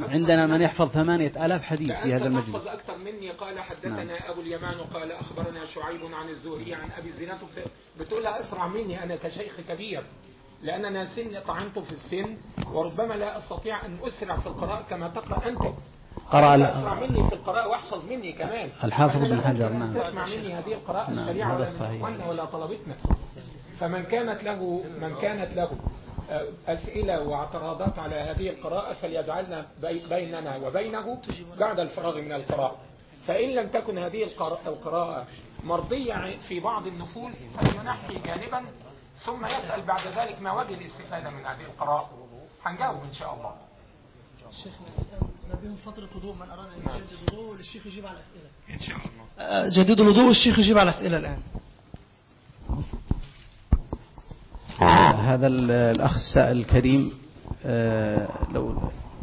عندنا من يحفظ 8000 حديث في هذا المجلس. تحفظ أكثر مني. قال حدثنا أبو اليمان قال أخبرنا شعيب عن الزهري عن أبي الزناد. بتقولها أسرع مني أنا كشيخ كبير، لأن أنا سن طعنت في السن وربما لا أستطيع أن أسرع في القراءة كما تقرأ أنت. أسرع مني في القراءة واحفظ مني كمان. الحافظ بن حجر. نعم. تسمع مني هذه القراءة السريعة ولا من إخواننا ولا طلبتنا. فمن كانت له أسئلة واعتراضات على هذه القراءة فليجعلنا بيننا وبينه بعد الفراغ من القراءة. فإن لم تكن هذه القراءة مرضية في بعض النفوس فلينحي جانبا ثم يسأل بعد ذلك ما وجه الاستفادة من هذه القراءة. هنجاوب إن شاء الله. الشيخ نبيهم فترة وضوء، من أراد أن يجدد وضوء والشيخ يجيب على الأسئلة إن شاء الله. جددوا الوضوء والشيخ يجيب على الأسئلة الآن. هذا الأخ السائل الكريم لو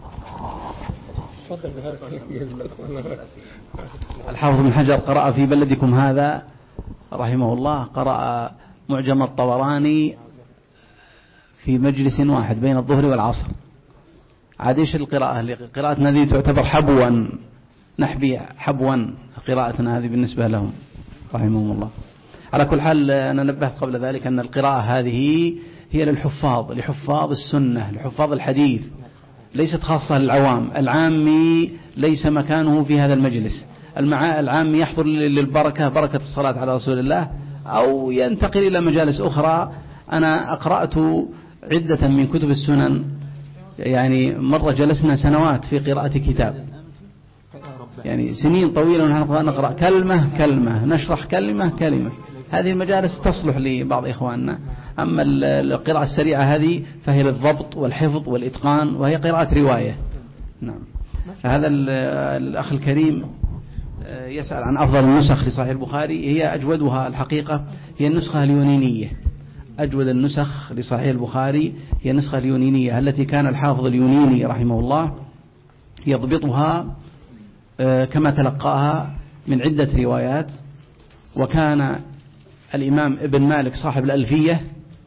الحافظ بن حجر قرأ في بلدكم هذا رحمه الله، قرأ معجم الطبراني في مجلس واحد بين الظهر والعصر. عاديش القراءة، قراءتنا هذه تعتبر حبوا، نحبي حبوا قراءتنا هذه بالنسبة لهم رحمهم الله. على كل حال أنا نبهت قبل ذلك أن القراءة هذه هي لحفاظ السنة، لحفاظ الحديث، ليست خاصة للعوام. العامي ليس مكانه في هذا المجلس. العامي يحضر للبركة، بركة الصلاة على رسول الله، أو ينتقل إلى مجالس أخرى. أنا أقرأت عدة من كتب السنن، يعني مرة جلسنا سنوات في قراءة كتاب، يعني سنين طويلة نقرأ كلمة نشرح كلمة. هذه المجالس تصلح لبعض إخواننا. أما القراءة السريعة هذه فهي للضبط والحفظ والإتقان، وهي قراءة رواية. نعم. هذا الأخ الكريم يسأل عن أفضل النسخ لصحيح البخاري. هي أجودها الحقيقة هي النسخة اليونانية. أجود النسخ لصحيح البخاري هي النسخة اليونانية التي كان الحافظ اليوناني رحمه الله يضبطها كما تلقاها من عدة روايات. وكان الإمام ابن مالك صاحب الألفية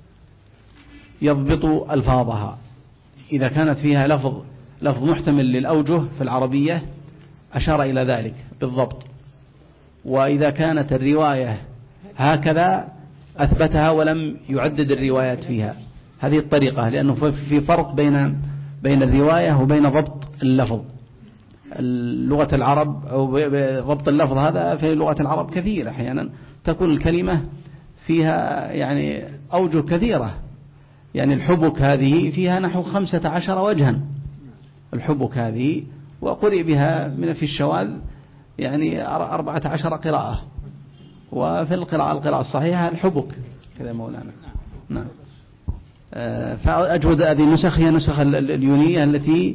يضبط ألفاظها، إذا كانت فيها لفظ محتمل للأوجه في العربية أشار إلى ذلك بالضبط، وإذا كانت الرواية هكذا أثبتها ولم يعدد الروايات فيها. هذه الطريقة، لأنه في فرق بين الرواية وبين ضبط اللفظ. لغة العرب أو ضبط اللفظ هذا في لغة العرب كثير، أحيانا تكون الكلمة فيها يعني أوجه كثيرة. يعني الحبك هذه فيها نحو 15 وجها، الحبك هذه، وقرئ بها من في الشواذ يعني 14 قراءة، وفي القراءة الصحيحة الحبك كذا مولانا. نعم. فأجود هذه النسخ هي النسخ اليونانية التي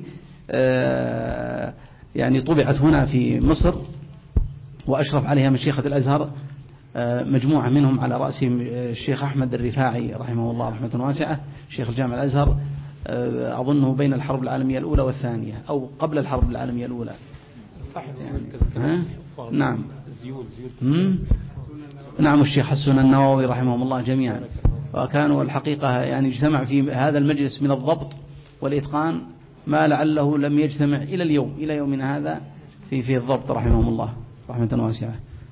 يعني طبعت هنا في مصر، وأشرف عليها مشيخة الأزهر مجموعة منهم على رأسهم الشيخ أحمد الرفاعي رحمه الله رحمة واسعة، شيخ الجامع الأزهر، أظنه بين الحرب العالمية الأولى والثانية أو قبل الحرب العالمية الأولى. يعني نعم. نعم. الشيخ حسن النووي رحمهم الله جميعا. وكانوا الحقيقة يعني اجتمع في هذا المجلس من الضبط والإتقان ما لعله لم يجتمع إلى يومنا هذا في الضبط رحمهم الله رحمة واسعة.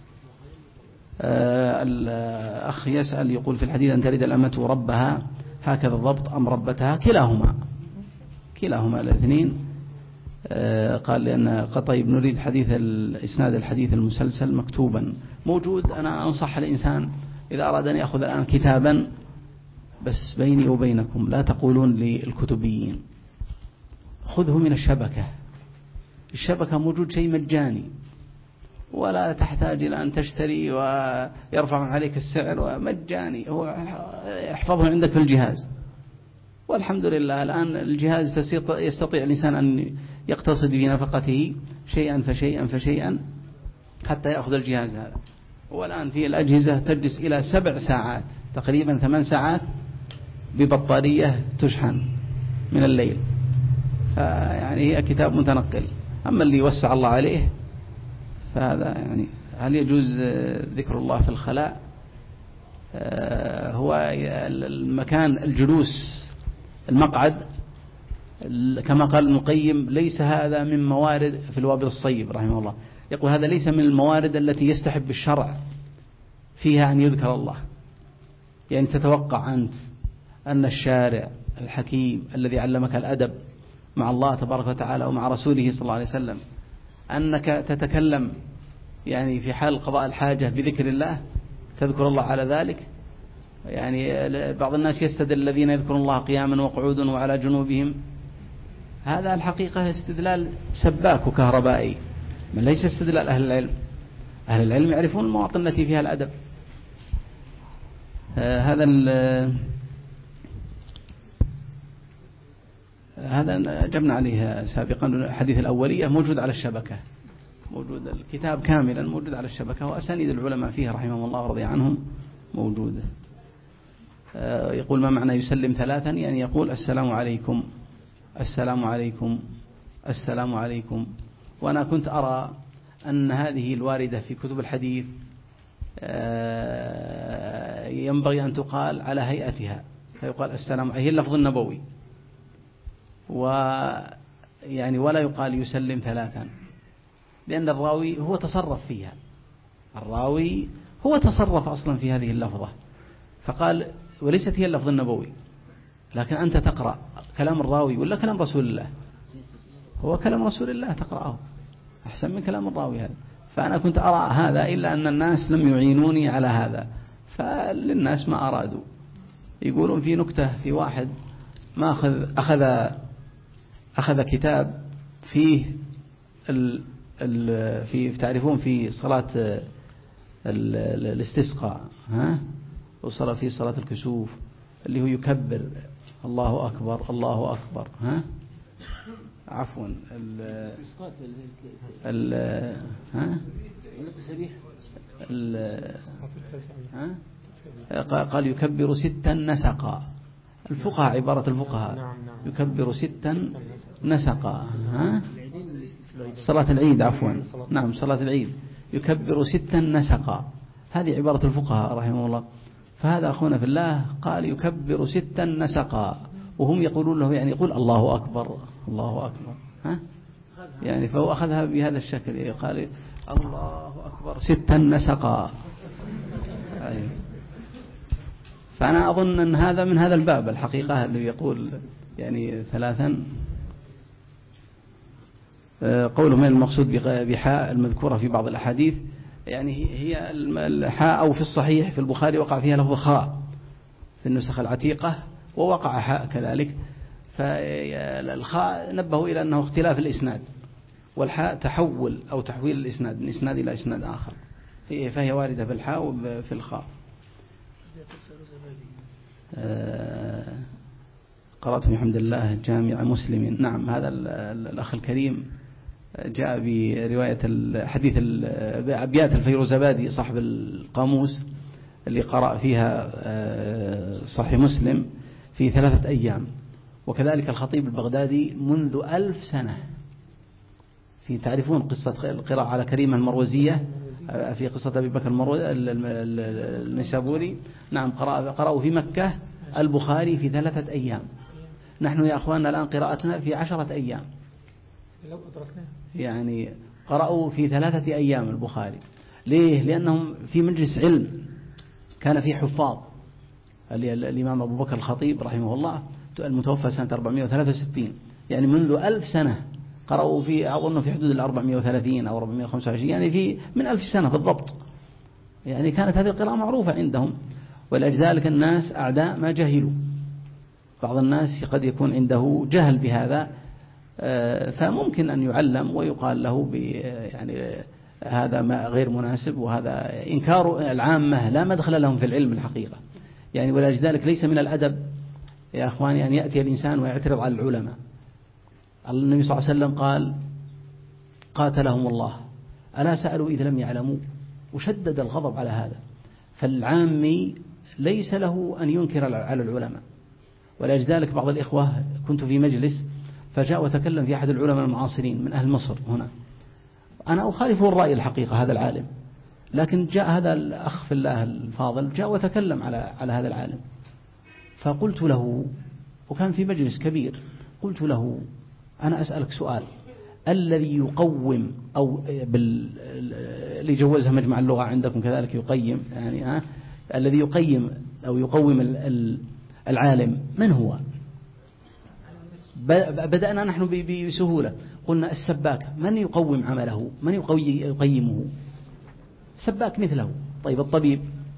الأخ يسأل يقول في الحديث أن تلد الأمة ربها، هكذا الضبط أم ربتها؟ كلاهما الاثنين. قال لأن طيب نريد حديث إسناد الحديث المسلسل مكتوبا موجود. أنا أنصح الإنسان إذا أراد أن يأخذ الآن كتابا، بس بيني وبينكم لا تقولون للكتبيين خذه من الشبكة موجود شيء مجاني، ولا تحتاج إلى أن تشتري ويرفع عليك السعر، ومجاني هو يحفظه عندك في الجهاز. والحمد لله الآن الجهاز يستطيع الإنسان أن يقتصد في نفقته شيئا فشيئا حتى يأخذ الجهاز هذا. والآن في الأجهزة تجلس إلى 7 ساعات تقريبا 8 ساعات ببطارية تشحن من الليل. يعني هي كتاب متنقل. أما اللي يوسع الله عليه فهذا يعني هل يجوز ذكر الله في الخلاء؟ هو المكان الجلوس المقعد كما قال ابن القيم ليس هذا من موارد في الوابل الصيب رحمه الله، يقول هذا ليس من الموارد التي يستحب الشرع فيها أن يذكر الله. يعني تتوقع أنت أن الشارع الحكيم الذي علمك الأدب مع الله تبارك وتعالى ومع رسوله صلى الله عليه وسلم أنك تتكلم يعني في حال قضاء الحاجة بذكر الله، تذكر الله على ذلك؟ يعني بعض الناس يستدل الذين يذكرون الله قياما وقعودا وعلى جنوبهم، هذا الحقيقة استدلال سباك وكهربائي، من ليس استدلال أهل العلم. أهل العلم يعرفون المواطن التي فيها الأدب. هذا جبنا عليه سابقا. الحديث الأولية موجود على الشبكة، موجود الكتاب كاملا موجود على الشبكة، وأسانيد العلماء فيها رحمهم الله ورضي عنهم موجودة. يقول ما معنى يسلم ثلاثا؟ يعني يقول السلام عليكم السلام عليكم السلام عليكم. وأنا كنت أرى أن هذه الواردة في كتب الحديث ينبغي أن تقال على هيئتها، فيقال السلام، هي اللفظ النبوي، ويعني ولا يقال يسلم ثلاثا، لأن الراوي هو تصرف فيها، الراوي هو تصرف أصلا في هذه اللفظة، فقال وليست هي اللفظ النبوي. لكن أنت تقرأ كلام الراوي ولا كلام رسول الله؟ هو كلام رسول الله تقرأه أحسن من كلام الراوي هذا. فأنا كنت أرى هذا، إلا أن الناس لم يعينوني على هذا، فللناس ما أرادوا. يقولون في نكتة، في واحد ما أخذ كتاب فيه في تعرفون في صلاة الاستسقاء، وصلاة في صلاة الكسوف اللي هو يكبر الله أكبر الله أكبر، عفوا قال يكبر 6 نسقا. الفقهاء عبارة الفقهاء يكبر 6 نسقا، صلاة العيد عفوا، نعم صلاة العيد يكبر 6 نسقا، هذه عبارة الفقهاء رحمه الله. فهذا أخونا في الله قال يكبر 6 نسقا، وهم يقولون له يعني يقول الله أكبر الله أكبر، يعني فهو أخذها بهذا الشكل، قال الله أكبر 6 نسقا. فأنا أظن أن هذا من هذا الباب الحقيقة، اللي يقول يعني 3. قولهم المقصود بحاء المذكورة في بعض الأحاديث، يعني هي الحاء، أو في الصحيح في البخاري وقع فيها لفظ خاء في النسخ العتيقة، ووقع حاء كذلك. فالخاء نبهوا إلى أنه اختلاف الإسناد، والحاء تحول أو تحويل الإسناد من إسناد إلى إسناد آخر، فهي واردة في الحاء وفي الخاء. قرأت بحمد الله جامع مسلم. نعم، هذا الأخ الكريم جاء برواية الحديث أبيات الفيروزبادي صاحب القاموس اللي قرأ فيها صحيح مسلم في 3 أيام. وكذلك الخطيب البغدادي منذ 1000 سنة، في تعرفون قصة القراءة على كريمة المروزية في قصة أبي بكر النسابوري. نعم، قرأوا في مكة البخاري في 3 أيام. نحن يا أخواننا الآن قراءتنا في 10 أيام، يعني قرأوا في 3 أيام البخاري. ليه؟ لأنهم في مجلس علم كان فيه حفاظ. الإمام أبو بكر الخطيب رحمه الله المتوفى سنة 463، يعني منذ 1000 سنة قرأوا في، أظن في حدود 430 أو 425، يعني في من 1000 سنة بالضبط. يعني كانت هذه القراءة معروفة عندهم، ولذلك الناس أعداء ما جهلوا. بعض الناس قد يكون عنده جهل بهذا، فممكن أن يعلم ويقال له يعني هذا ما غير مناسب، وهذا إنكار العامة لا مدخل لهم في العلم الحقيقة. يعني ولذلك ليس من الأدب يا أخواني أن يأتي الإنسان ويعترض على العلماء. النبي صلى الله عليه وسلم قال قاتلهم الله ألا سألوا إذ لم يعلموا، وشدد الغضب على هذا. فالعامي ليس له أن ينكر على العلماء. ولذلك بعض الإخوة كنت في مجلس فجاء وتكلم في أحد العلماء المعاصرين من أهل مصر هنا، أنا أخالفه الرأي الحقيقة هذا العالم، لكن جاء هذا الأخ في الله الفاضل جاء وتكلم على هذا العالم، فقلت له، وكان في مجلس كبير، قلت له أنا أسألك سؤال، الذي يقوم أو اللي جوزها مجمع اللغة عندكم كذلك يقيم، يعني الذي يقيم أو يقوم العالم من هو؟ بدأنا نحن بسهولة، قلنا السباك. من يقوم عمله؟ من يقيمه؟ سباك مثله. طيب الطبيب؟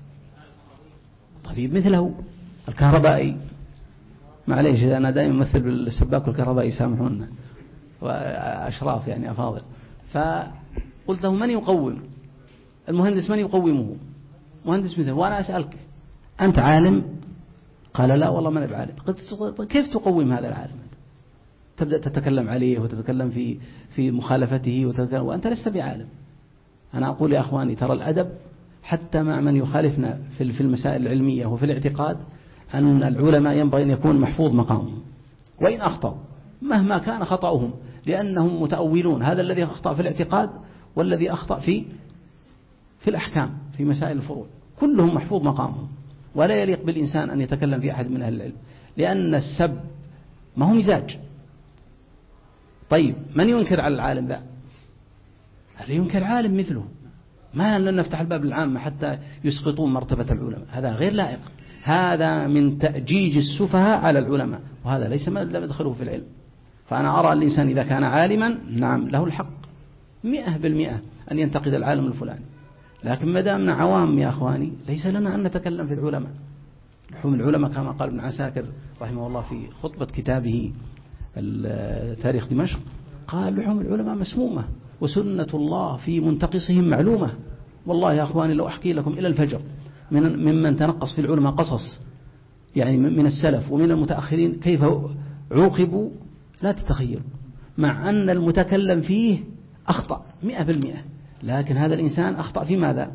طبيب مثله. الكهربائي؟ معليش أنا دائما أمثل بالسباك والكهربائي، سامحونا وأشراف يعني أفاضل. فقلت له من يقوم؟ المهندس من يقومه؟ مهندس مثله. وأنا أسألك أنت عالم؟ قال لا والله ما أنا بعالم. قلت كيف تقوم هذا العالم؟ تبدأ تتكلم عليه وتتكلم في مخالفته وأنت لست بعالم. أنا أقول يا أخواني ترى الأدب حتى مع من يخالفنا في المسائل العلمية وفي الاعتقاد، أن العلماء ينبغي أن يكون محفوظ مقامهم وإن أخطأوا مهما كان خطأهم، لأنهم متأولون. هذا الذي أخطأ في الاعتقاد والذي أخطأ في الأحكام في مسائل الفروع كلهم محفوظ مقامهم، ولا يليق بالإنسان أن يتكلم في أحد من أهل العلم، لأن السب ما هو مزاج. طيب من ينكر على العالم ذا؟ هل ينكر عالم مثله؟ ما لن نفتح الباب للعامة حتى يسقطون مرتبة العلماء، هذا غير لائق. هذا من تأجيج السفهاء على العلماء، وهذا ليس ما يدخله في العلم. فأنا أرى الإنسان إذا كان عالما نعم له الحق 100% أن ينتقد العالم الفلاني، لكن ما دامنا عوام يا أخواني ليس لنا أن نتكلم في العلماء. لحوم العلماء كما قال ابن عساكر رحمه الله في خطبة كتابه تاريخ دمشق، قال لحوم العلماء مسمومة وسنة الله في منتقصهم معلومة. والله يا أخواني لو أحكي لكم إلى الفجر ممن تنقص في العلماء قصص، يعني من السلف ومن المتأخرين كيف عوقبوا لا تتخيلوا، مع أن المتكلم فيه أخطأ 100%، لكن هذا الإنسان أخطأ في ماذا؟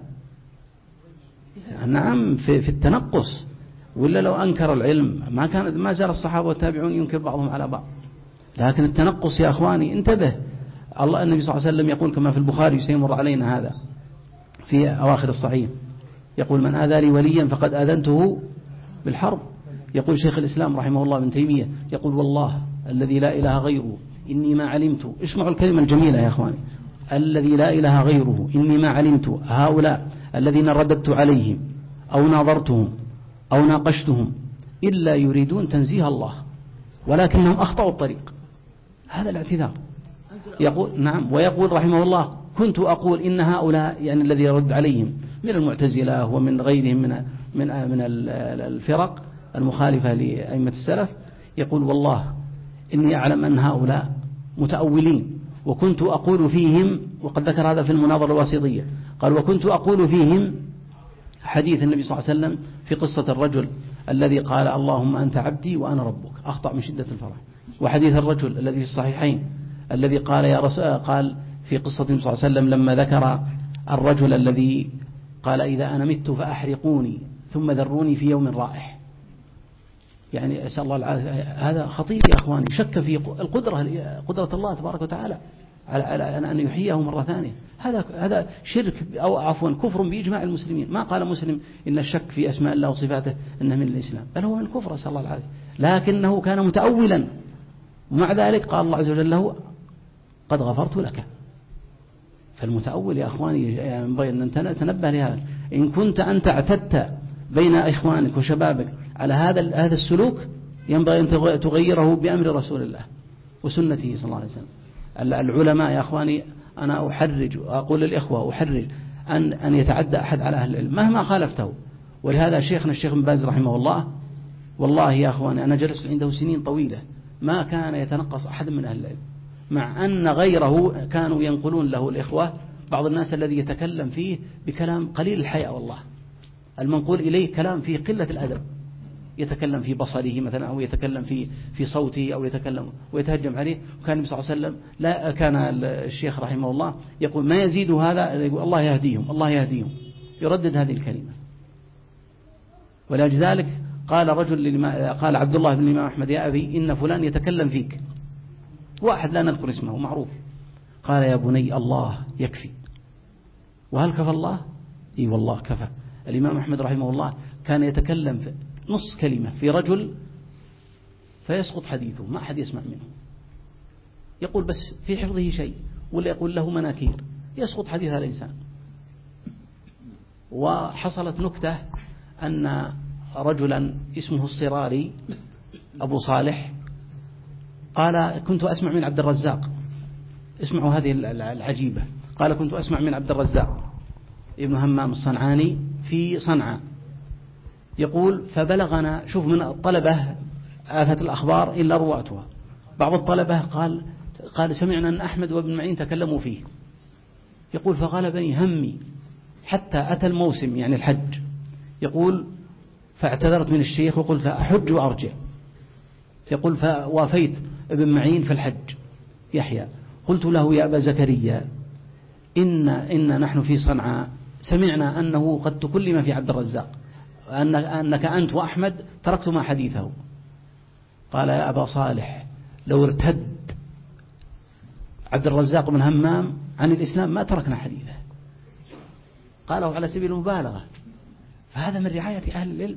نعم في التنقص. ولا لو أنكر العلم ما زال الصحابة والتابعون ينكر بعضهم على بعض. لكن التنقص يا أخواني انتبه. الله النبي صلى الله عليه وسلم يقول كما في البخاري سيمر علينا هذا في أواخر الصحيح، يقول من آذى لي وليا فقد آذنته بالحرب. يقول شيخ الإسلام رحمه الله ابن تيمية يقول والله الذي لا إله غيره إني ما علمت، اسمعوا الكلمة الجميلة يا أخواني، الذي لا إله غيره إني ما علمت هؤلاء الذين رددت عليهم أو ناظرتهم أو ناقشتهم إلا يريدون تنزيه الله ولكنهم أخطأوا الطريق. هذا الاعتذار. يقول نعم، ويقول رحمه الله كنت أقول إن هؤلاء يعني الذي يرد عليهم من المعتزلة ومن غيرهم من الفرق المخالفة لأئمة السلف، يقول والله إني أعلم أن هؤلاء متأولين، وكنت أقول فيهم، وقد ذكر هذا في المناظرة الواسطية، قال وكنت أقول فيهم حديث النبي صلى الله عليه وسلم في قصة الرجل الذي قال اللهم أنت عبدي وأنا ربك، أخطأ من شدة الفرح. وحديث الرجل الذي في الصحيحين الذي قال يا رسول، قال في قصة النبي صلى الله عليه وسلم لما ذكر الرجل الذي قال إذا أنا مت فأحرقوني ثم ذروني في يوم رائح، يعني أسأل الله العافية. هذا خطير يا أخواني، شك في قدرة الله تبارك وتعالى على أن يحييه مرة ثانية. هذا شرك أو عفوا كفر بإجماع المسلمين. ما قال مسلم إن الشك في أسماء الله وصفاته إنه من الإسلام، بل هو من الكفر أسأل الله العافية، لكنه كان متأولا، ومع ذلك قال الله عز وجل له قد غفرت لك. فالمتأول يا أخواني ينبغي أن نتنبه لهذا. إن كنت أنت اعتدت بين إخوانك وشبابك على هذا السلوك، ينبغي أن تغيره بأمر رسول الله وسنته صلى الله عليه وسلم. العلماء يا أخواني أنا أحرج وأقول للإخوة أحرج أن يتعدى أحد على أهل العلم مهما خالفته. ولهذا شيخنا الشيخ بن باز رحمه الله والله يا أخواني أنا جلست عنده سنين طويلة ما كان يتنقص أحد من أهل العلم، مع أن غيره كانوا ينقلون له الإخوة بعض الناس الذي يتكلم فيه بكلام قليل الحياء، والله المنقول إليه كلام فيه قلة الأدب، يتكلم في بصره مثلا أو يتكلم في صوته أو يتكلم ويتهجم عليه. وكان النبي صلى الله عليه وسلم لا كان الشيخ رحمه الله يقول ما يزيد هذا، يقول الله يهديهم الله يهديهم، يردد هذه الكلمة. ولذلك قال قال عبد الله بن الإمام أحمد يا أبي إن فلان يتكلم فيك، واحد لا نذكر اسمه معروف، قال يا بني الله يكفي. وهل كفى الله؟ إي والله كفى. الإمام أحمد رحمه الله كان يتكلم في نص كلمة في رجل فيسقط حديثه، ما أحد يسمع منه، يقول بس في حفظه شيء، ولا يقول له مناكير، يسقط حديث هذا الإنسان. وحصلت نكتة أن رجلا اسمه الصراري أبو صالح قال كنت أسمع من عبد الرزاق، اسمعوا هذه العجيبة، قال كنت أسمع من عبد الرزاق ابن همام الصنعاني في صنعاء، يقول فبلغنا، شوف من الطلبة آفة الأخبار إلا رواتها، بعض الطلبة قال سمعنا أن أحمد وابن معين تكلموا فيه، يقول فغلبني همي حتى أتى الموسم يعني الحج، يقول فاعتذرت من الشيخ وقلت أحج وأرجع، يقول فوافيت ابن معين في الحج يحيى، قلت له يا أبا زكريا إن نحن في صنعاء سمعنا أنه قد تكلم في عبد الرزاق، أنك أنت وأحمد تركتما حديثه. قال يا أبا صالح لو ارتد عبد الرزاق بن همام عن الإسلام ما تركنا حديثه، قاله على سبيل المبالغة. فهذا من رعاية أهل العلم،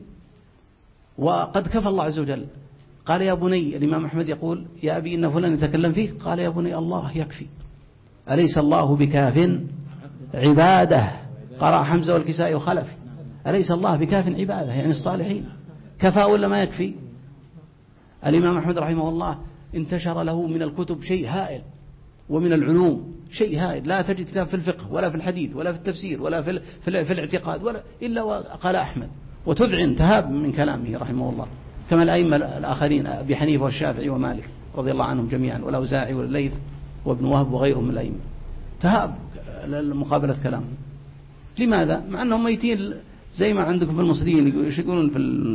وقد كفى الله عز وجل. قال يا بني، الإمام أحمد يقول يا أبي إن فلان يتكلم فيه، قال يا بني الله يكفي، أليس الله بكاف عباده، قرأ حمزة والكسائي وخلف، أليس الله بكاف عباده يعني الصالحين، كفى ولا ما يكفي؟ الإمام أحمد رحمه الله انتشر له من الكتب شيء هائل، ومن العلوم شيء هائل، لا تجد كتاب في الفقه ولا في الحديث ولا في التفسير ولا في الاعتقاد ولا إلا وقال أحمد، وتذعن تهاب من كلامه رحمه الله، كما الأئمة الآخرين أبي حنيفة والشافعي ومالك رضي الله عنهم جميعا، والأوزاعي والليث وابن وهب وغيرهم من الأئمة، تهاب مقابلة كلامه. لماذا؟ مع أنهم ميتين، زي ما عندكم في المصريين يقولون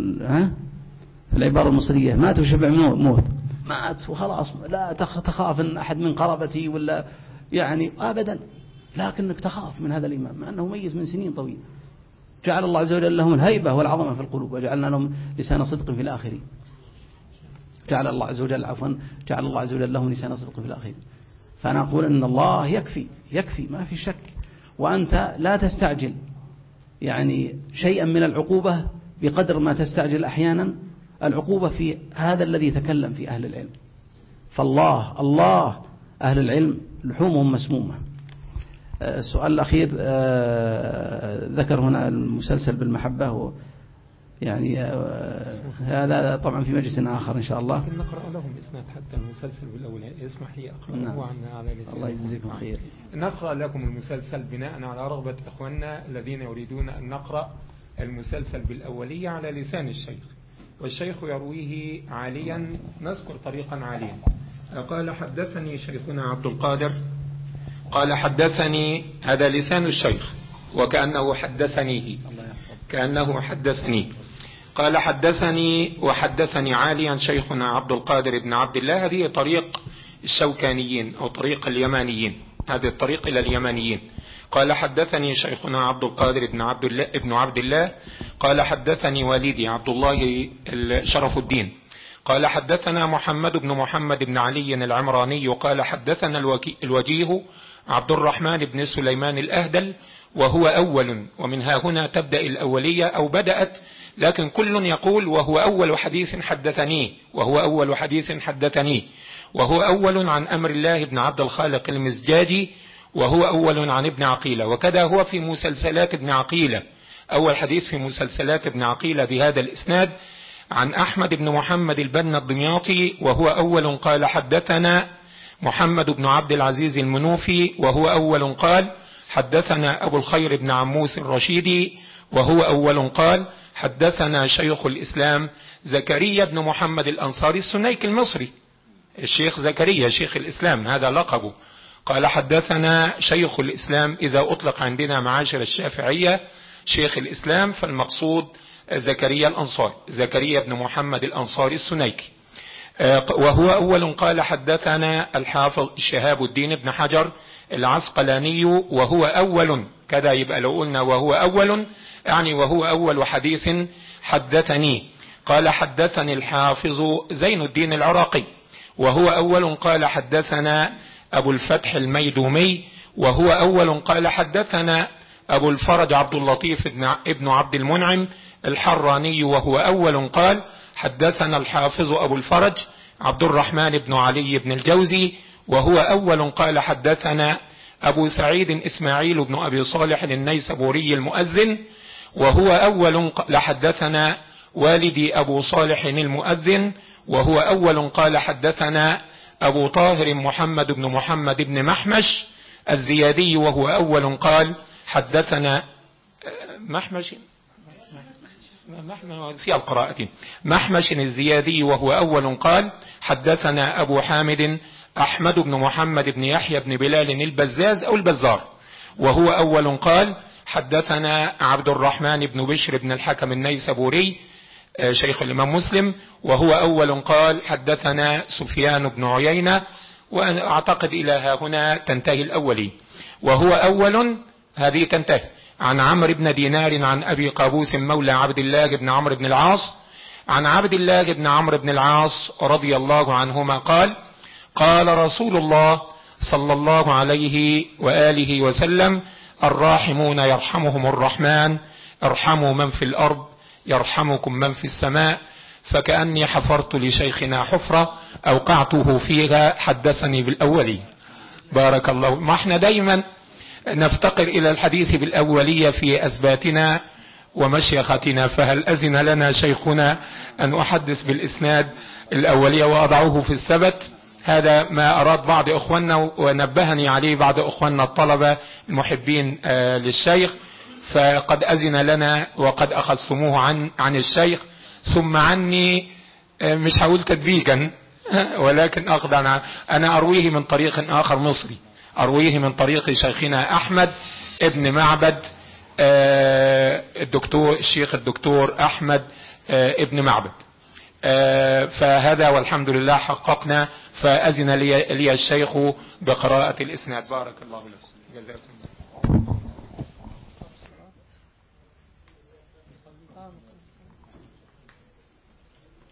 في العبارة المصرية ماتوا شبع موت، مات وخلاص، لا تخاف أن أحد من قرابته ولا يعني أبدا، لكنك تخاف من هذا الإمام مع أنه ميت من سنين طويلة. جعل الله عز وجل لهم الهيبة والعظمة في القلوب، وجعلنا لهم لسان صدق في الآخرين. جعل الله عز وجل لهم لسان صدق في الآخرين. فأنا أقول أن الله يكفي ما في شك، وأنت لا تستعجل يعني شيئا من العقوبة بقدر ما تستعجل أحيانا العقوبة في هذا الذي يتكلم في أهل العلم. فالله أهل العلم لحومهم مسمومة. السؤال الأخير ذكر هنا المسلسل بالمحبة، يعني هذا طبعا في مجلس آخر إن شاء الله. لكن نقرأ لهم إسناد حتى المسلسل بالأول، اسمح لي أقرأه على لسان. الله يجزيكم خير. نقرأ لكم المسلسل بناء على رغبة إخواننا الذين يريدون أن نقرأ المسلسل بالأولية على لسان الشيخ، والشيخ يرويه عاليا، نذكر طريقا عاليا. قال حدثني شيخنا عبد القادر، قال حدثني، هذا لسان الشيخ وكأنه حدثني، قال حدثني وحدثني عاليا شيخنا عبد القادر بن عبد الله. هذه طريق الشوكانيين أو طريق اليمانيين، هذه الطريق إلى اليمانيين. قال حدثني شيخنا عبد القادر بن عبد الله قال حدثني والدي عبد الله شرف الدين قال حدثنا محمد بن علي العمراني قال حدثنا الوجيه عبد الرحمن بن سليمان الأهدل، وهو أول، ومنها هنا تبدأ الأولية أو بدأت، لكن كل يقول وهو أول حديث حدثني، وهو أول عن أمر الله بن عبد الخالق المزجاجي، وهو أول عن ابن عقيلة، وكذا هو في مسلسلات ابن عقيلة. أول حديث في مسلسلات ابن عقيلة بهذا الإسناد عن أحمد بن محمد البنا الدمياطي، وهو أول قال حدثنا محمد بن عبد العزيز المنوفي، وهو أول قال حدثنا أبو الخير بن عموس الرشيدي، وهو أول قال حدثنا شيخ الإسلام زكريا بن محمد الأنصاري السنيك المصري، الشيخ زكريا شيخ الإسلام هذا لقبه. قال حدثنا شيخ الإسلام، إذا أطلق عندنا معاشر الشافعية شيخ الإسلام فالمقصود زكريا الأنصاري، زكريا بن محمد الأنصاري السنيكي. وهو أول قال حدثنا الحافظ شهاب الدين بن حجر العسقلاني، وهو أول، كذا يبقى لو قلنا وهو أول يعني وهو أول حديث حدثني. قال حدثني الحافظ زين الدين العراقي، وهو أول قال حدثنا أبو الفتح الميدومي، وهو أول قال حدثنا أبو الفرج عبد اللطيف ابن عبد المنعم الحراني، وهو أول قال حدثنا الحافظ أبو الفرج عبد الرحمن بن علي بن الجوزي وهو أول قال حدثنا أبو سعيد إسماعيل بن أبي صالح النيسابوري المؤذن وهو أول قال حدثنا والدي أبو صالح المؤذن وهو أول قال حدثنا أبو طاهر محمد بن محمد بن محمش الزيادي وهو أول قال حدثنا محمش في القراءة محمش الزيادي وهو أول قال حدثنا أبو حامد أحمد بن محمد بن يحيى بن بلال البزاز أو البزار وهو أول قال حدثنا عبد الرحمن بن بشر بن الحكم النيسابوري شيخ الإمام مسلم وهو أول قال حدثنا سفيان بن عيينة وأنا أعتقد إلى هنا تنتهي الأولي وهو أول هذه تنتهي عن عمرو بن دينار عن أبي قابوس مولى عبد الله بن عمرو بن العاص عن عبد الله بن عمرو بن العاص رضي الله عنهما قال قال رسول الله صلى الله عليه وآله وسلم الراحمون يرحمهم الرحمن ارحموا من في الأرض يرحمكم من في السماء فكأني حفرت لشيخنا حفرة أوقعته فيها حدثني بالأولي. بارك الله. ما احنا دايما نفتقر إلى الحديث بالأولية في أثباتنا ومشيختنا فهل أذن لنا شيخنا أن أحدث بالإسناد الأولية وأضعه في الثبت؟ هذا ما أراد بعض أخواننا ونبهني عليه بعض أخواننا الطلبة المحبين للشيخ فقد أذن لنا وقد أخذتموه عن الشيخ ثم عني مش هقول تدبيجا ولكن أنا أرويه من طريق آخر مصري أرويه من طريق شيخنا أحمد ابن معبد الشيخ الدكتور أحمد ابن معبد فهذا والحمد لله حققنا فأذن لي الشيخ بقراءة الإسناد. بارك الله لكم جزاكم الله.